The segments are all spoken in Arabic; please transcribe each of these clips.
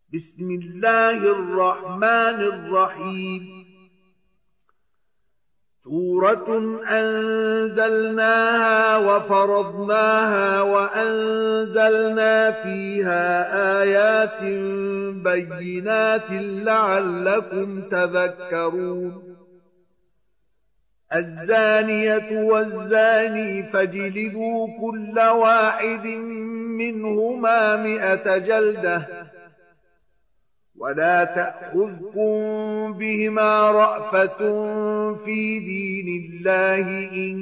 بسم الله الرحمن الرحيم سورة أنزلناها وفرضناها وأنزلنا فيها آيات بينات لعلكم تذكرون الزانية والزاني فاجلدوا كل واحد منهما 100 جلدة ولا تأخذكم بهما رأفة في دين الله إن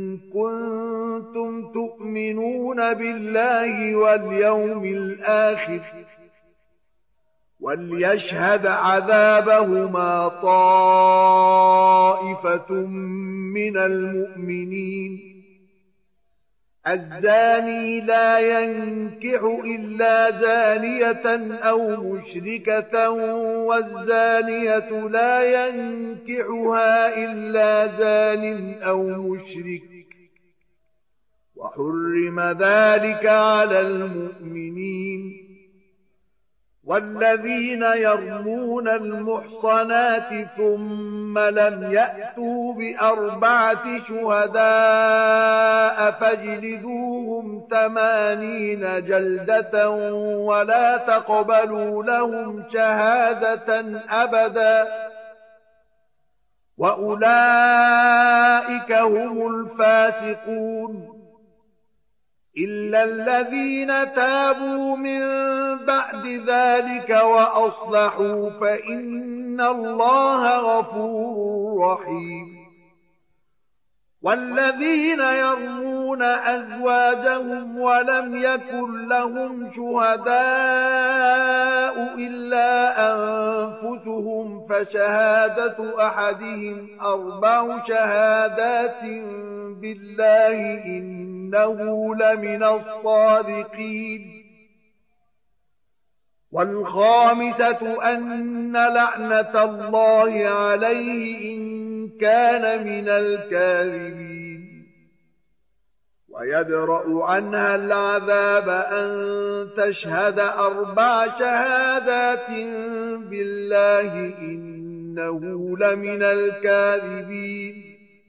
كنتم تؤمنون بالله واليوم الآخر وليشهد عذابهما طائفة من المؤمنين الزاني لا ينكح إلا زانية أو مشركة والزانية لا ينكحها إلا زان أو مشرك وحرم ذلك على المؤمنين والذين يرمون المحصنات ثم لم يأتوا ب4 شهداء فاجلدوهم 80 جلدة ولا تقبلوا لهم شهادة أبدا وأولئك هم الفاسقون إلا الذين تابوا من بعد ذلك وأصلحوا فإن الله غفور رحيم والذين يرمون أزواجهم ولم يكن لهم شهداء إلا أنفسهم فشهادة أحدهم 4 شهادات بالله إنه لمن الصادقين والخامسة أن لعنة الله عليه إن كان من الكاذبين ويدرأ عنها العذاب أن تشهد 4 شهادات بالله إنه لمن الكاذبين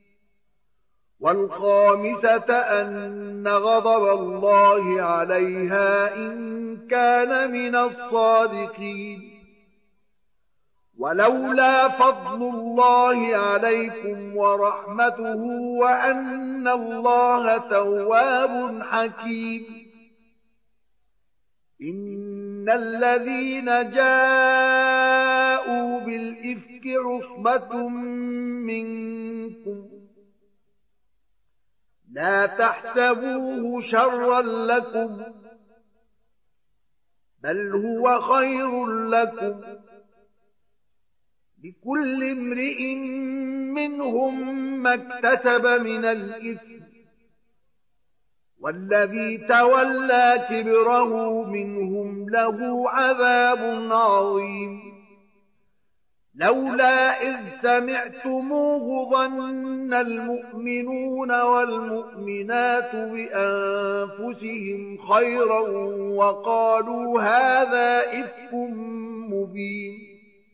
والخامسة أن غضب الله عليها إن كان من الصادقين ولولا فضل الله عليكم ورحمته وأن الله تواب حكيم إن الذين جاءوا بالإفك عصبة منكم لا تحسبوه شرا لكم بل هو خير لكم لكل امرئ منهم ما اكتسب من الإثم والذي تولى كبره منهم له عذاب عظيم لولا إذ سمعتموه ظن المؤمنون والمؤمنات بأنفسهم خيرا وقالوا هذا إفك مبين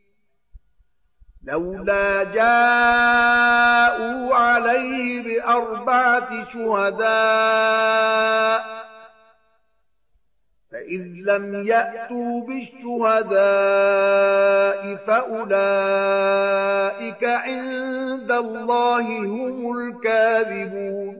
لولا جاءوا عليه ب4 شهداء فإذ لم يأتوا بالشهداء فأولئك عند الله هم الكاذبون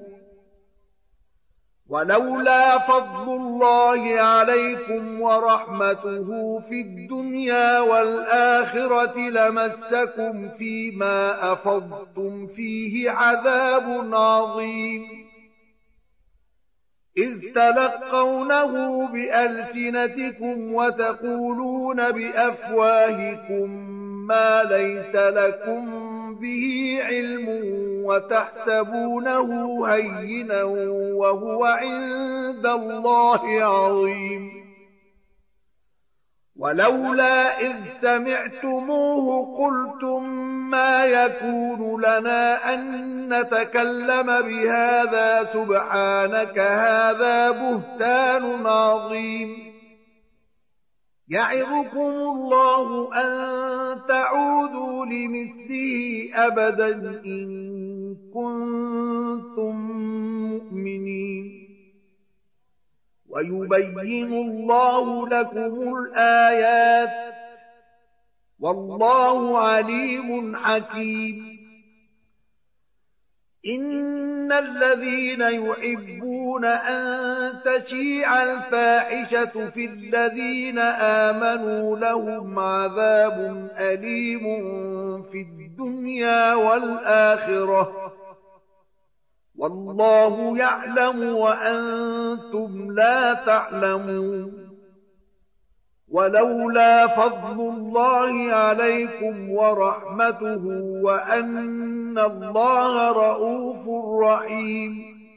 ولولا فضل الله عليكم ورحمته في الدنيا والآخرة لمسكم فيما أفضتم فيه عذاب عظيم إذ تلقونه بألسنتكم وتقولون بأفواهكم ما ليس لكم به علم وتحسبونه هينا وهو عند الله عظيم ولولا إذ سمعتموه قلتم ما يكون لنا أن نتكلم بهذا سبحانك هذا بهتان عظيم يعظكم الله أن تعودوا لمثله أبدا إن كنتم مؤمنين ويبين الله لكم الآيات والله عليم حكيم إن الذين يحبون أن تشيع الفاحشة في الذين آمنوا لهم عذاب أليم في الدنيا والآخرة والله يعلم وأنتم لا تعلمون ولولا فضل الله عليكم ورحمته وأن الله رءوف رحيم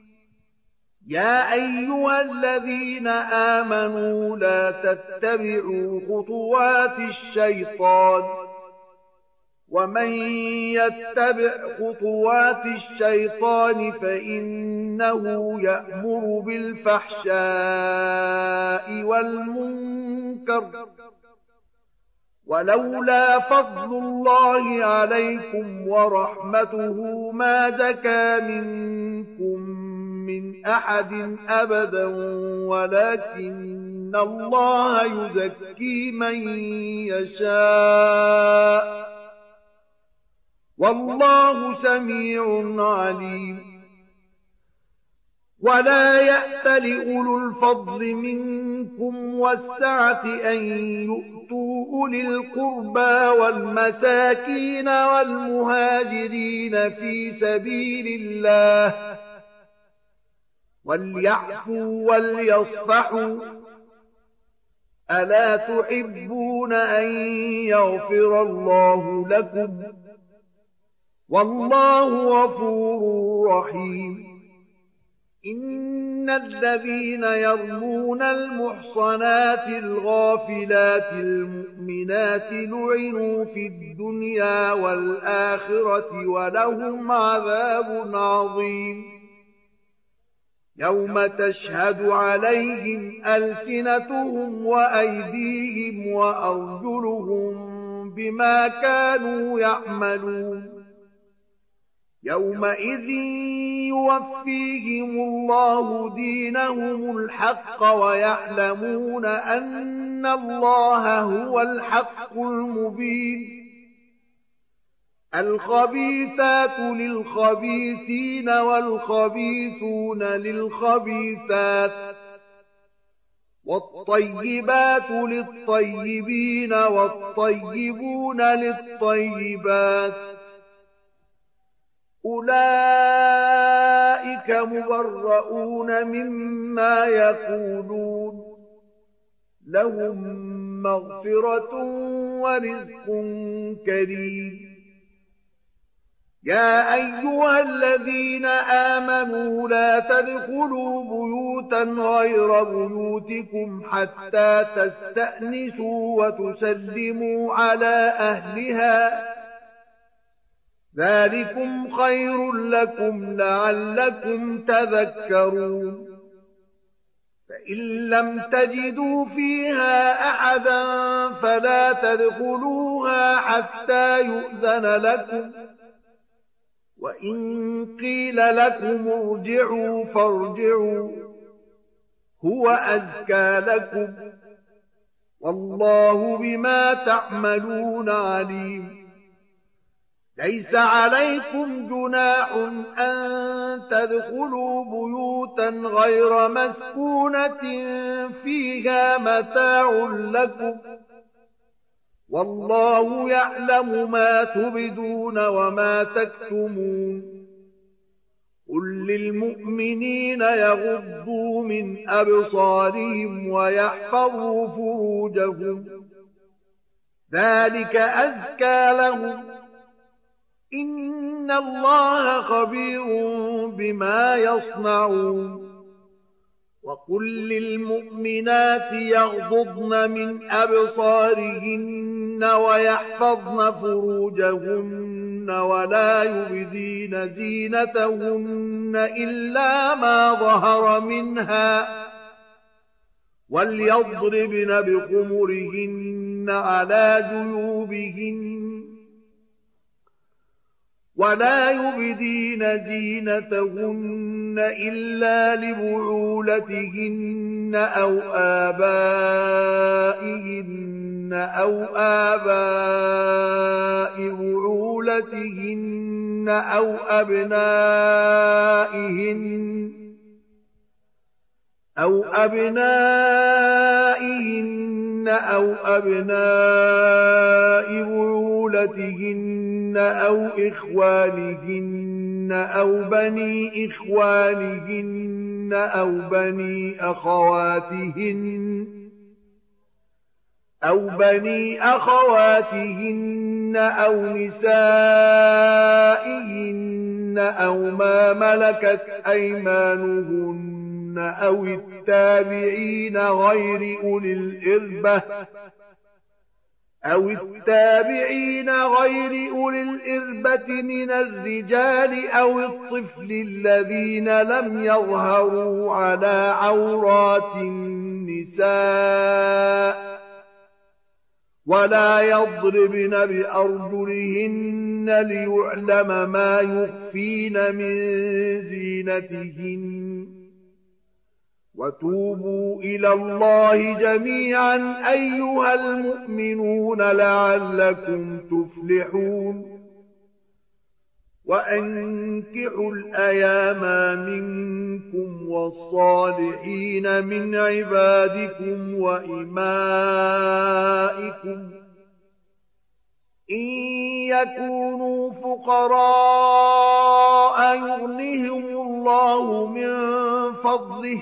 يا أيها الذين آمنوا لا تتبعوا خطوات الشيطان ومن يتبع خطوات الشيطان فإنه يأمر بالفحشاء والمنكر ولولا فضل الله عليكم ورحمته ما زكى منكم من أحد أبدا ولكن الله يزكي من يشاء والله سميع عليم ولا يأتل أولو الفضل منكم والسعة أن يؤتوا أولي القربى والمساكين والمهاجرين في سبيل الله وليعفوا وليصفحوا ألا تحبون أن يغفر الله لكم والله غفور رحيم إن الذين يرمون المحصنات الغافلات المؤمنات لعنوا في الدنيا والآخرة ولهم عذاب عظيم يوم تشهد عليهم ألسنتهم وأيديهم وأرجلهم بما كانوا يعملون يومئذ يوفيهم الله دينهم الحق ويعلمون أن الله هو الحق المبين الخبيثات للخبيثين والخبيثون للخبيثات والطيبات للطيبين والطيبون للطيبات أولئك مبرؤون مما يقولون لهم مغفرة ورزق كريم يا أيها الذين آمنوا لا تدخلوا بيوتا غير بيوتكم حتى تستأنسوا وتسلموا على أهلها ذلكم خير لكم لعلكم تذكرون فإن لم تجدوا فيها أحدا فلا تدخلوها حتى يؤذن لكم وإن قيل لكم ارجعوا فارجعوا هو أزكى لكم والله بما تعملون عليم ليس عليكم جناح أن تدخلوا بيوتا غير مسكونة فيها متاع لكم والله يعلم ما تبدون وما تكتمون قل للمؤمنين يغضوا من أبصارهم ويحفظوا فروجهم ذلك أزكى لهم إن الله خبير بما يصنعون وقل للمؤمنات يغضضن من أبصارهن ويحفظن فروجهن ولا يبدين زينتهن إلا ما ظهر منها وَلْيَضْرِبْنَ بِخُمُرِهِنَّ عَلَى جُيُوبِهِنَّ وَلَا يُبْدِينَ زِينَتَهُنَّ إِلَّا لِبُعُولَتِهِنَّ أَوْ آبَائِهِنَّ أَوْ آبَاءِ بُعُولَتِهِنَّ أَوْ أَبْنَائِهِنَّ أَوْ أَبْنَاءِ بُعُولَتِهِنَّ أَوْ إِخْوَانِهِنَّ أَوْ بَنِي إِخْوَانِهِنَّ أَوْ بَنِي أَخَوَاتِهِنَّ أَوْ نِسَائِهِنَّ أَوْ مَا مَلَكَتْ أَيْمَانُهُنَّ أَوِ التَّابِعِينَ غَيْرِ أُولِي الْإِرْبَةِ مِنَ الرِّجَالِ أَوِ الطِّفْلِ الَّذِينَ لَمْ يَظْهَرُوا عَلَى عَوْرَاتِ النِّسَاءِ وَلَا يَضْرِبْنَ بِأَرْجُلِهِنَّ لِيُعْلَمَ مَا يُخْفِينَ مِن زِينَتِهِنَّ وَتُوبُوا إِلَى اللَّهِ جَمِيعًا أَيُّهَا الْمُؤْمِنُونَ لَعَلَّكُمْ تُفْلِحُونَ وَأَنكِحُوا الْأَيَامَ مِنكُمْ وَالصَّالِحِينَ مِنْ عِبَادِكُمْ وَإِمَائِكُمْ إِن يَكُونُوا فُقَرَاءَ يُغْنِهِمُ اللَّهُ مِن فَضْلِهِ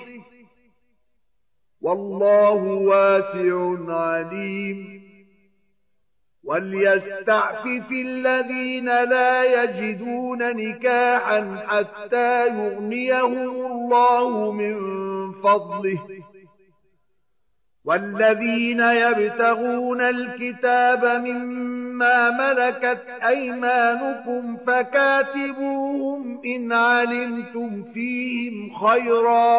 وَاللَّهُ وَاسِعٌ عَلِيمٌ وَلْيَسْتَعْفِفِ الَّذِينَ لَا يَجِدُونَ نِكَاحًا حَتَّى يُغْنِيَهُمُ اللَّهُ مِن فَضْلِهِ وَالَّذِينَ يَبْتَغُونَ الْكِتَابَ مِمَّا مَلَكَتْ أَيْمَانُكُمْ فَكَاتِبُوهُمْ إِنْ عَلِمْتُمْ فِيهِمْ خَيْرًا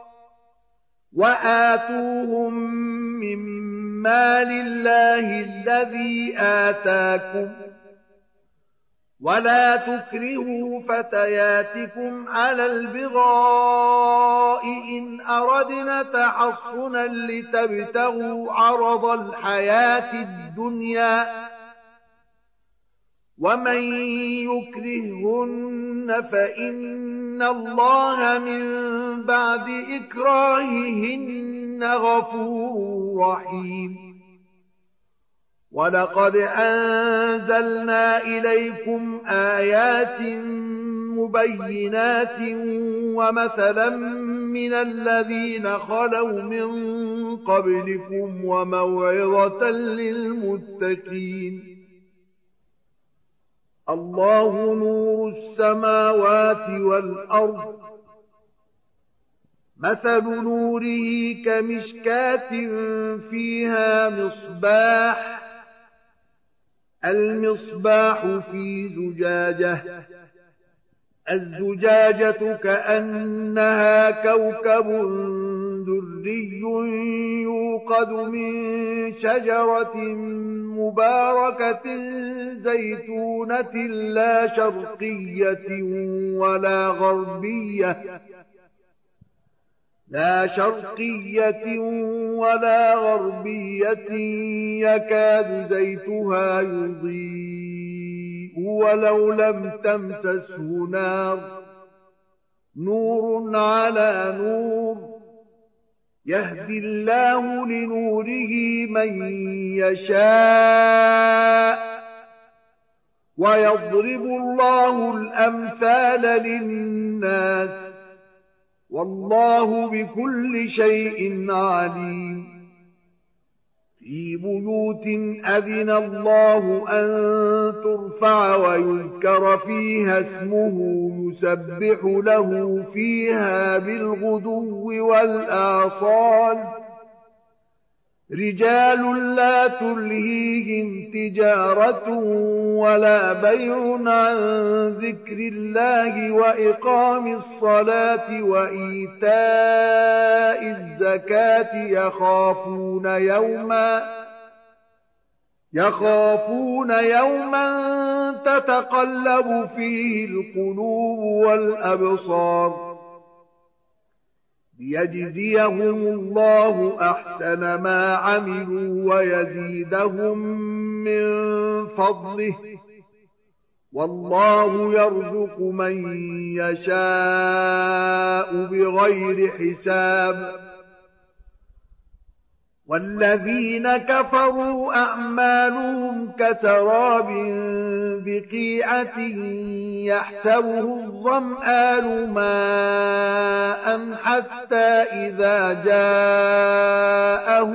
وَآتُوهُم مِّن مَّالِ اللَّهِ الَّذِي آتَاكُمْ وَلَا تُكْرِهُوا فَتَيَاتِكُمْ عَلَى الْبِغَاءِ إِنْ أَرَدْنَ تَحَصُّنًا لِّتَبْتَغُوا عَرَضَ الْحَيَاةِ الدُّنْيَا وَمَن يُكْرِههُّنَّ فَإِنَّ اللَّهَ مِن بَعْدِ إِكْرَاهِهِنَّ غَفُورٌ رَّحِيمٌ وَلَقَدْ أَنزَلْنَا إِلَيْكُمْ آيَاتٍ مُبَيِّنَاتٍ وَمَثَلًا مِّنَ الَّذِينَ خَلَوْا مِن قَبْلِكُمْ وَمَوْعِظَةً لِّلْمُتَّقِينَ اللَّهُ نُورُ السَّمَاوَاتِ وَالْأَرْضِ مَثَلُ نُورِهِ كَمِشْكَاةٍ فِيهَا مِصْبَاحٌ الْمِصْبَاحُ فِي زُجَاجَةٍ الزُّجَاجَةُ كَأَنَّهَا كَوْكَبٌ دُرِّيٌّ يُوقَدُ مِن شَجَرَةٍ مُّبَارَكَةٍ زَيْتُونَةٍ لَّا شَرْقِيَّةٍ وَلَا غَرْبِيَّةٍ يَكَادُ زَيْتُهَا يُضِيءُ وَلَوْ لَمْ تَمْسَسْهُ نَارٌ نُّورٌ عَلَىٰ نُورٍ يَهْدِي اللَّهُ لِنُورِهِ مَن يَشَاءُ وَيَضْرِبُ اللَّهُ الْأَمْثَالَ لِلنَّاسِ وَاللَّهُ بِكُلِّ شَيْءٍ عَلِيمٌ فِي بُيُوتٍ أَذِنَ اللَّهُ أَن تُرْفَعَ وَيُذْكَرَ فِيهَا اسْمُهُ يُسَبِّحُ لَهُ فِيهَا بِالْغُدُوِّ وَالْآصَالِ رجال لا تلهيهم تجارة ولا بيع عن ذكر الله وإقام الصلاة وإيتاء الزكاة يخافون يوما تتقلب فيه القلوب والأبصار ليجزيهم الله أحسن ما عملوا ويزيدهم من فضله والله يرزق من يشاء بغير حساب والذين كفروا أعمالهم كسراب بقيعة يحسبه الظمآن ماء حتى إذا جاءه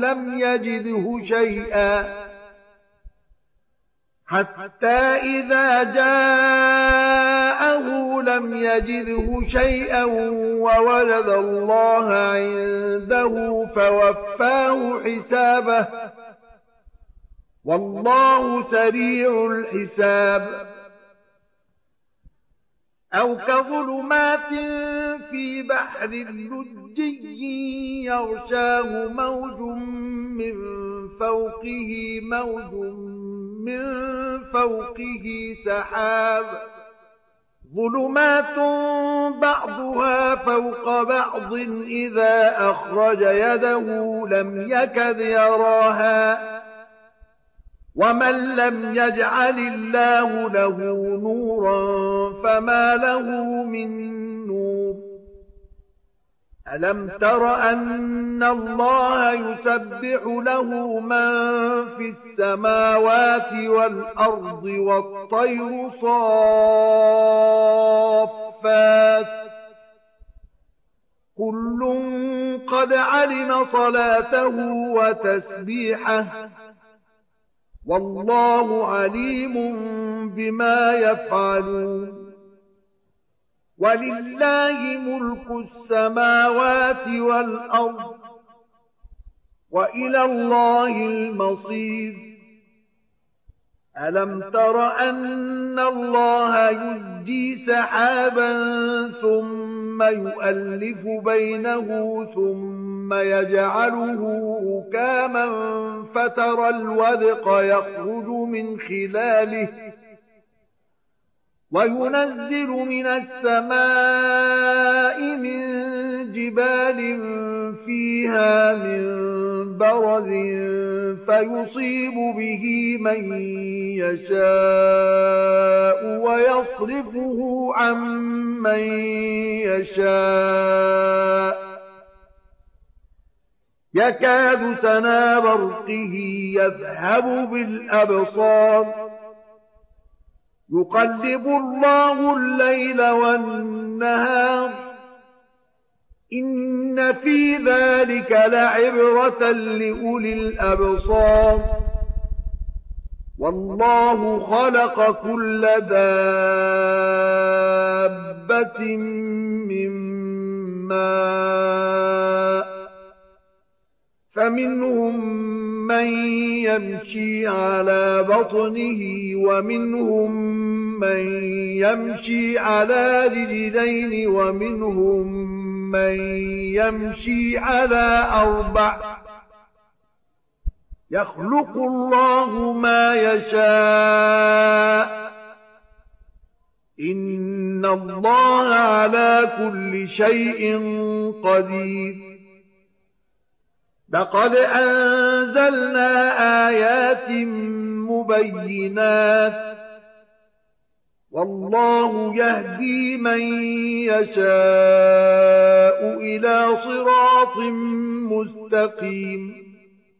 لم يجده شيئا ووجد الله عنده فوفاه حسابه والله سريع الحساب أو كظلمات في بحر لجي يغشاه موج من فوقه سحاب ظلمات بعضها فوق بعض إذا أخرج يده لم يكد يراها ومن لم يجعل الله له نورا فما له من نور ألم تر أن الله يسبح له من في السماوات والأرض والطير صافات كل قد علم صلاته وتسبيحه والله عليم بما يفعلون ولله ملك السماوات والأرض وإلى الله المصير ألم تر أن الله يزجي سحابا ثم يؤلف بينه ثم يجعله ركاما فترى الودق يخرج من خلاله وينزل من السماء من جبال فيها من برد فيصيب به من يشاء ويصرفه عن من يشاء يكاد سنا برقه يذهب بالأبصار يقلب الله الليل والنهار إن في ذلك لعبرة لأولي الأبصار والله خلق كل دابة من ماء فمنهم من يمشي على بطنه ومنهم من يمشي على رجلين ومنهم من يمشي على أربع يخلق الله ما يشاء إن الله على كل شيء قدير لقد أنزلنا آيات مبينات والله يهدي من يشاء إلى صراط مستقيم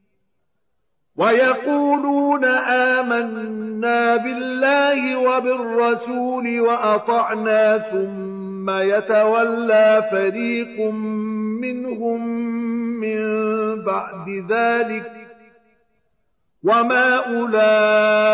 ويقولون آمنا بالله وبالرسول وأطعنا ثم يتولى فريق منهم من بعد ذلك وما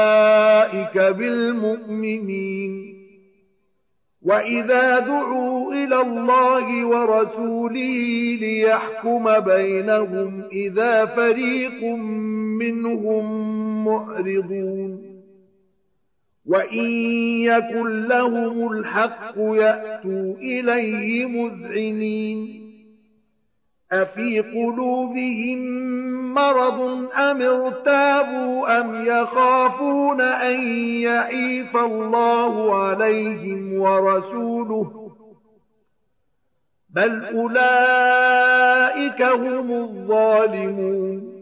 أولئك بالمؤمنين وإذا دعوا دعوا إلى الله ورسوله ليحكم بينهم إذا فريق منهم معرضون وإن يكن لهم الحق يأتوا إليه مذعنين أفي قلوبهم مرض أم ارتابوا أم يخافون أن يحيف الله عليهم ورسوله بل أولئك هم الظالمون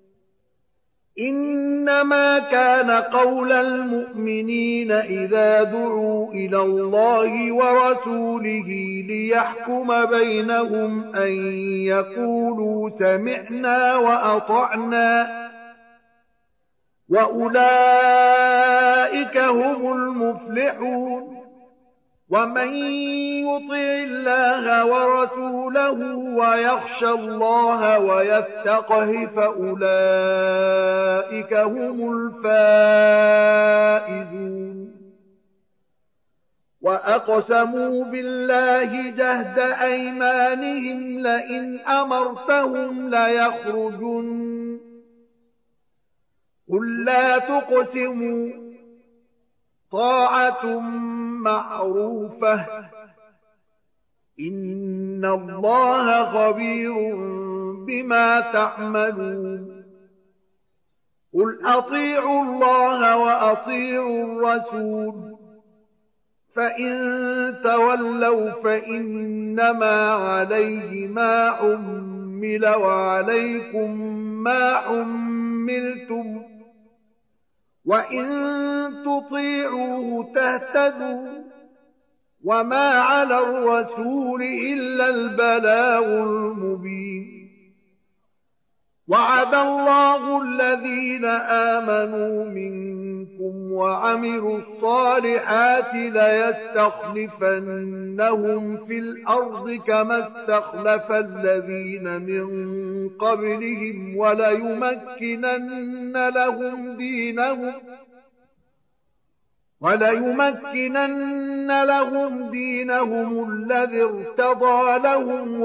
إنما كان قول المؤمنين إذا دعوا إلى الله ورسوله ليحكم بينهم أن يقولوا سمعنا وأطعنا وأولئك هم المفلحون ومن يطع الله ورسوله ويخشى الله ويتقه فأولئك هم الفائزون وأقسموا بالله جهد أيمانهم لئن أمرتهم ليخرجن قل لا تقسموا طاعة معروفة إن الله خبير بما تعملون قل أطيعوا الله وأطيعوا الرسول فإن تولوا فإنما عليه ما حمل وعليكم ما حملتم وإن تطيعوه تهتدوا وما على الرسول إلا البلاغ المبين وعد الله الذين آمنوا منكم وعملوا الصالحات ليستخلفنهم في الأرض كما استخلف الذين من قبلهم وليمكنن لهم دينهم الذي ارتضى لهم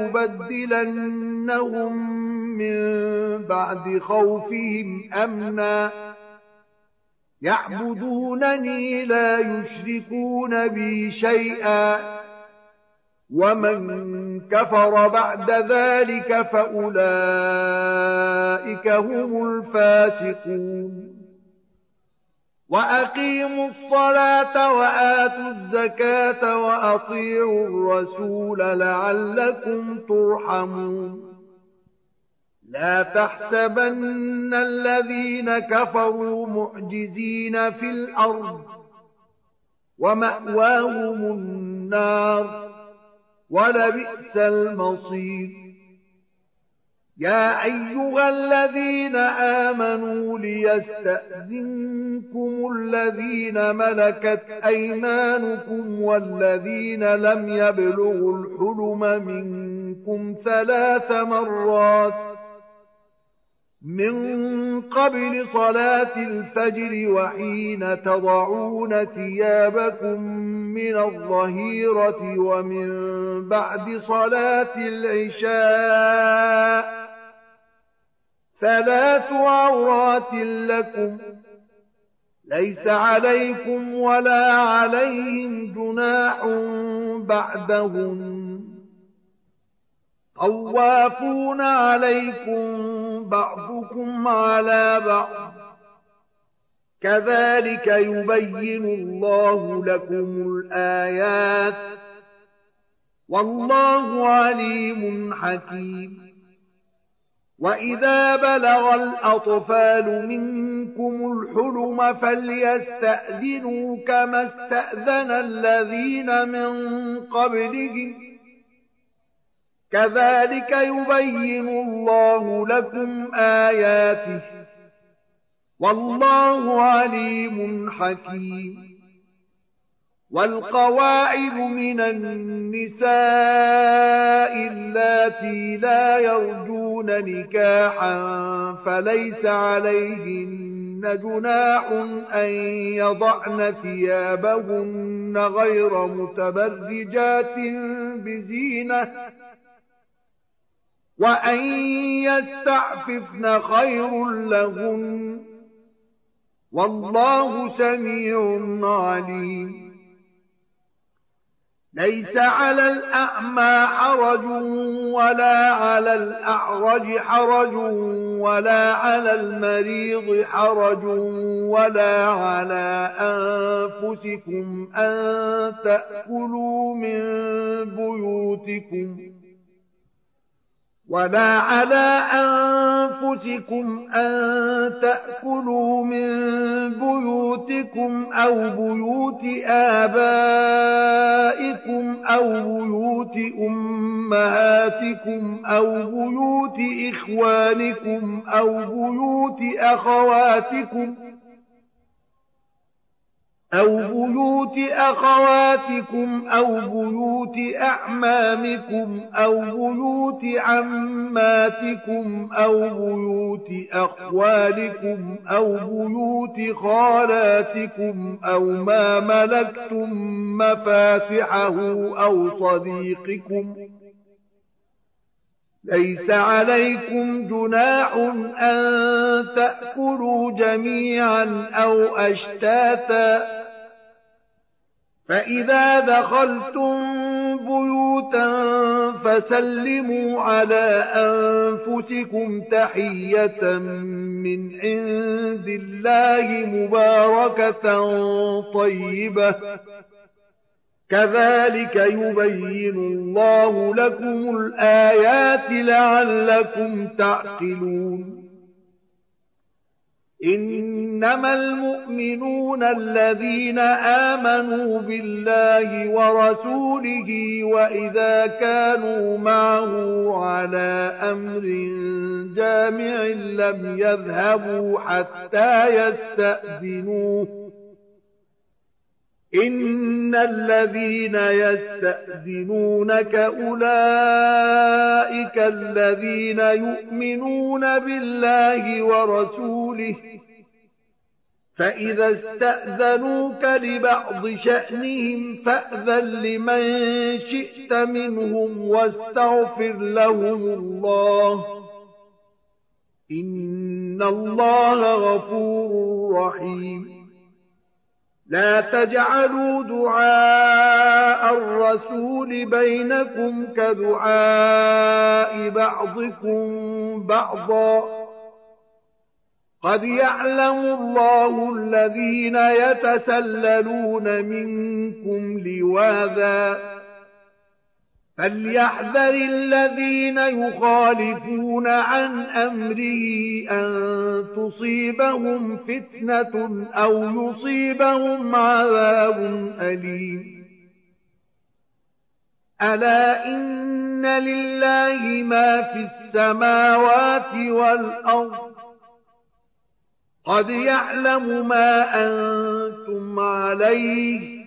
وليبدلنهم من بعد خوفهم أمنا يعبدونني لا يشركون بي شيئا ومن كفر بعد ذلك فأولئك هم الفاسقون وأقيموا الصلاة وآتوا الزكاة وأطيعوا الرسول لعلكم ترحمون لا تحسبن الذين كفروا معجزين في الأرض ومأواهم النار ولبئس المصير يا أيها الذين آمنوا ليستأذنكم الذين ملكت أيمانكم والذين لم يبلغوا الحلم منكم 3 مرات من قبل صلاة الفجر وحين تضعون ثيابكم من الظهيرة ومن بعد صلاة العشاء 3 عورات لكم ليس عليكم ولا عليهم جناح بعدهن طوافون عليكم بعضكم على بعض كذلك يبين الله لكم الآيات والله عليم حكيم وإذا بلغ الأطفال منكم الحلم فليستأذنوا كما استأذن الذين من قبلهم كذلك يبين الله لكم آياته والله عليم حكيم والقواعد من النساء اللاتي لا يرجون نكاحا فليس عليهن جناح أن يضعن ثيابهن غير متبرجات بزينة وأن يستعففن خير لهن والله سميع عليم ليس على الأعمى حرج ولا على الأعرج حرج ولا على المريض حرج ولا على أنفسكم أن تأكلوا من بيوتكم أو بيوت آبائكم أو بيوت أمهاتكم أو بيوت إخوانكم أو بيوت أخواتكم أو بيوت أعمامكم أو بيوت عماتكم أو بيوت أخوالكم أو بيوت خالاتكم أو ما ملكتم مفاتحه أو صديقكم ليس عليكم جناح أن تأكلوا جميعا أو أشتاتا فإذا دخلتم بيوتا فسلموا على أنفسكم تحية من عند الله مباركة طيبة كذلك يبين الله لكم الآيات لعلكم تعقلون إنما المؤمنون الذين آمنوا بالله ورسوله وإذا كانوا معه على أمر جامع لم يذهبوا حتى يستأذنوه إن الذين يستأذنونك أولئك الذين يؤمنون بالله ورسوله فإذا استأذنوك لبعض شأنهم فأذن لمن شئت منهم واستغفر لهم الله إن الله غفور رحيم لا تجعلوا دعاء الرسول بينكم كدعاء بعضكم بعضا قد يعلم الله الذين يتسللون منكم لواذا فليحذر الذين يخالفون عن أمره أن تصيبهم فتنة أو يصيبهم عذاب أليم ألا إن لله ما في السماوات والأرض قد يعلم ما أنتم عليه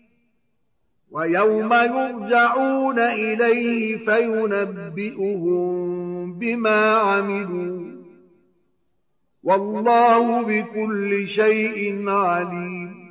ويوم يرجعون إليه فينبئهم بما عملوا والله بكل شيء عليم